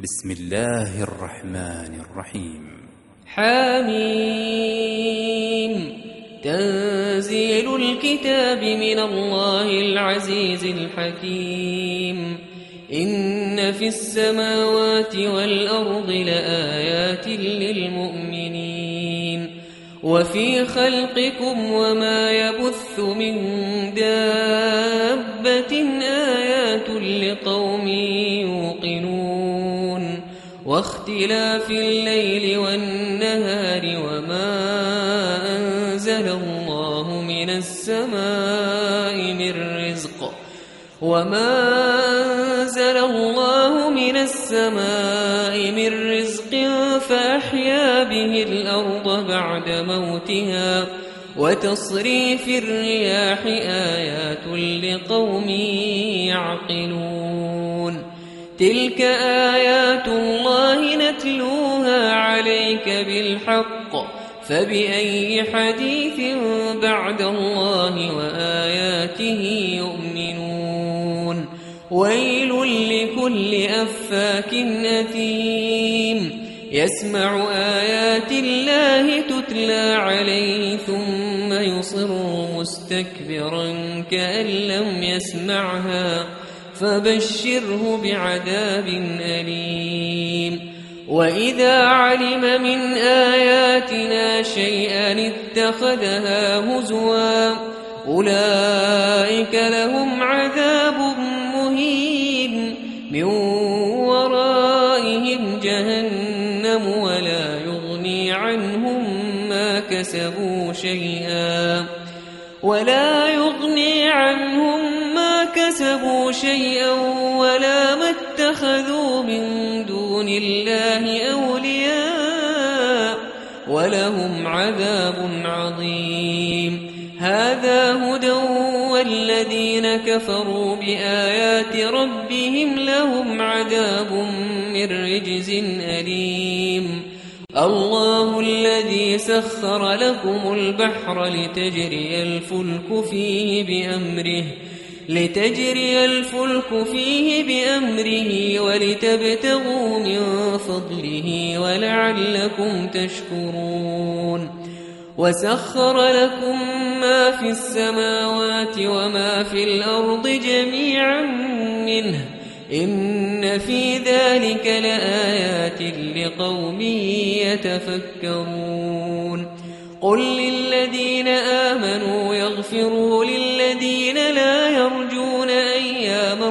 بسم الله الرحمن الرحيم. حميم. تنزيل الكتاب من الله العزيز الحكيم. إن في السماوات والأرض لآيات للمؤمنين وفي خلقكم وما يبث من دابة آيات لقوم يوقنون واختلاف الليل والنهار وما أنزل الله من السماء من رزق فأحيا به الأرض بعد موتها وتصريف الرياح آيات لقوم يعقلون. تلك آيات الله نتلوها عليك بالحق فبأي حديث بعد الله وآياته يؤمنون. ويل لكل أفاك أثيم يسمع آيات الله تتلى عليه ثم يصر مستكبرا كأن لم يسمعها فبشره بعذاب أليم. وإذا علم من آياتنا شيئا اتخذها هزوا أولئك لهم عذاب مهين من ورائهم جهنم ولا يغني عنهم ما كسبوا شيئا ولا ما اتخذوا من دون الله أولياء ولهم عذاب عظيم. هذا هدى والذين كفروا بآيات ربهم لهم عذاب من رجز أليم. الله الذي سخر لكم البحر لتجري الفلك فيه بأمره ولتبتغوا من فضله ولعلكم تشكرون. وسخر لكم ما في السماوات وما في الأرض جميعا منه إن في ذلك لآيات لقوم يتفكرون. قل للذين آمنوا يغفروا للذين لا يرجون أيام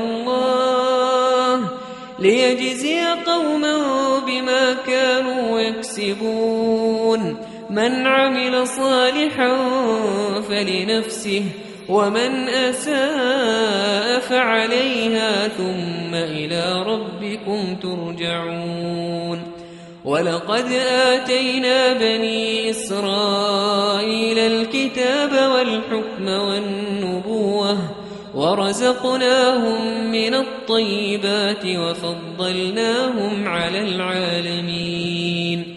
الله ليجزي قوما بما كانوا يكسبون. من عمل صالحا فلنفسه ومن أساء فعليها ثم إلى ربكم ترجعون. ولقد آتينا بني إسرائيل الكتاب والحكم والنبوة ورزقناهم من الطيبات وفضلناهم على العالمين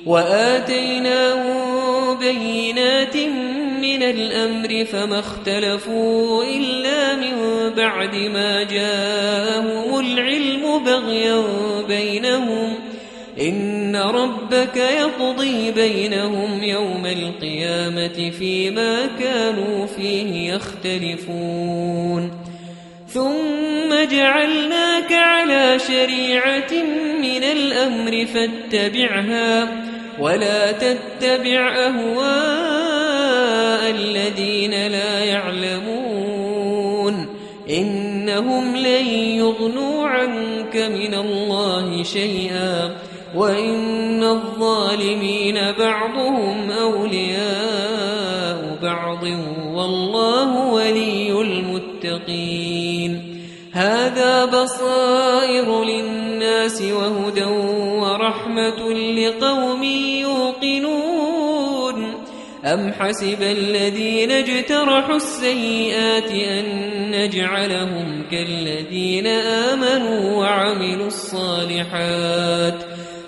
وآتيناهم بينات من الأمر فما اختلفوا إلا من بعد ما جاءهم العلم بغيا بينهم إن ربك يقضي بينهم يوم القيامة فيما كانوا فيه يختلفون. ثم جعلناك على شريعة من الأمر فاتبعها ولا تتبع أهواء الذين لا يعلمون إنهم لن يغنوا عنك من الله شيئا وإن الظالمين بعضهم أولياء بعض والله ولي المتقين. هذا بصائر للناس وهدى ورحمة لقوم يوقنون. أم حسب الذين اجترحوا السيئات أن نجعلهم كالذين آمنوا وعملوا الصالحات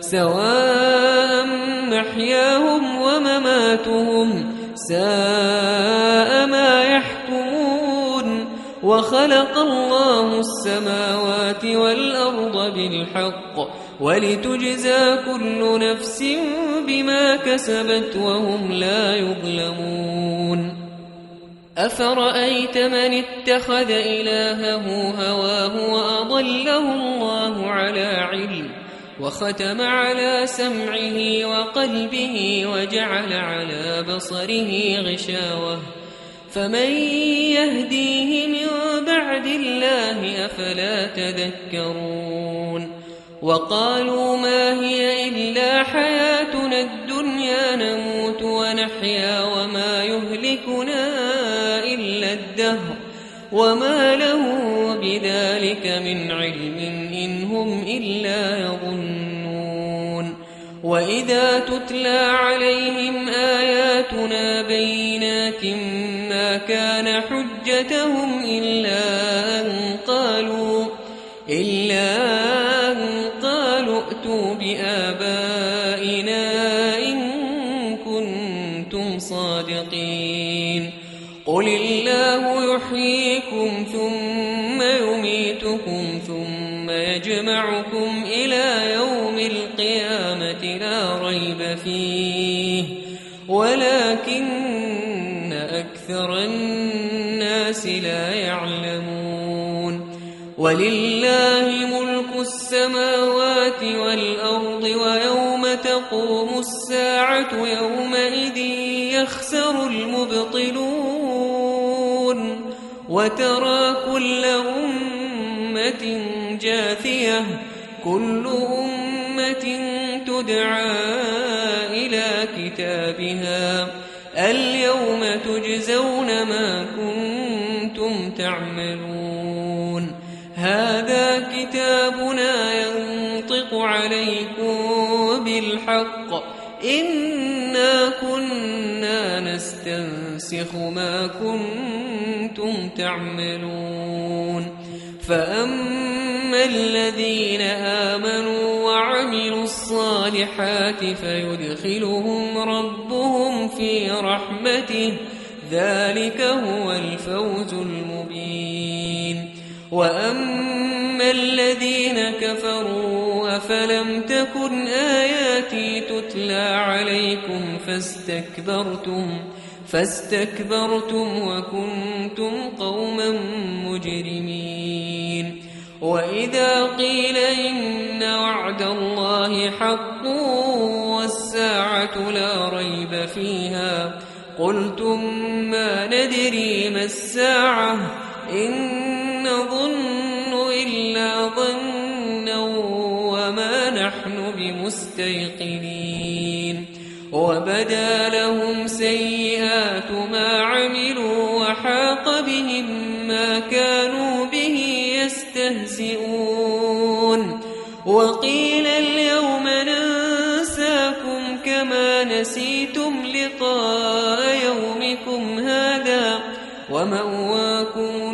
سواء محياهم ومماتهم ساء ما يحكمون. وخلق الله السماوات والأرض بالحق ولتجزى كل نفس بما كسبت وهم لا يظلمون أفرأيت من اتخذ إلهه هواه وأضله الله على علم وختم على سمعه وقلبه وجعل على بصره غشاوة فمن يهديه من بعد الله أفلا تذكرون وقالوا ما هي إلا حياتنا الدنيا نموت ونحيا وما يهلكنا إلا الدهر وما له بذلك من علم إن هم إلا يظنون وإذا تتلى عليهم آياتنا بينات ما كان حجتهم إلا أن قالوا ائتوا بآبائنا إن كنتم صادقين قل الله يحييكم ثم يميتكم ثم يجمعكم إلى يوم القيامة لا ريب فيه ولكن أكثر الناس لا يعلمون ولله ملك السماوات والأرض ويوم تقوم الساعة يومئذ يخسر المبطلون وترى كل أمة جاثية كل أمة تدعى إلى كتابها اليوم تجزون ما كنتم تعملون هذا كتابنا ينطق عليكم بالحق إنا كنا نستنسخ ما كنتم تعملون فأما الذين آمنوا وعملوا الصالحات فيدخلهم ربهم في رحمته ذلك هو الفوز المبين وأما الذين كفروا أفلم تكن آياتي تتلى عليكم فاستكبرتم وكنتم قوما مجرمين وإذا قيل إن وعد الله حق والساعة لا ريب فيها قلتم ما ندري ما الساعة إن نظن إلا ظنا وما نحن بمستيقنين وبدا لهم سيئات ما عملوا وحاق بهم ما كانوا به يستهزئون وقيل اليوم ننساكم كما نسيتم لقاء يومكم هذا ومأواكم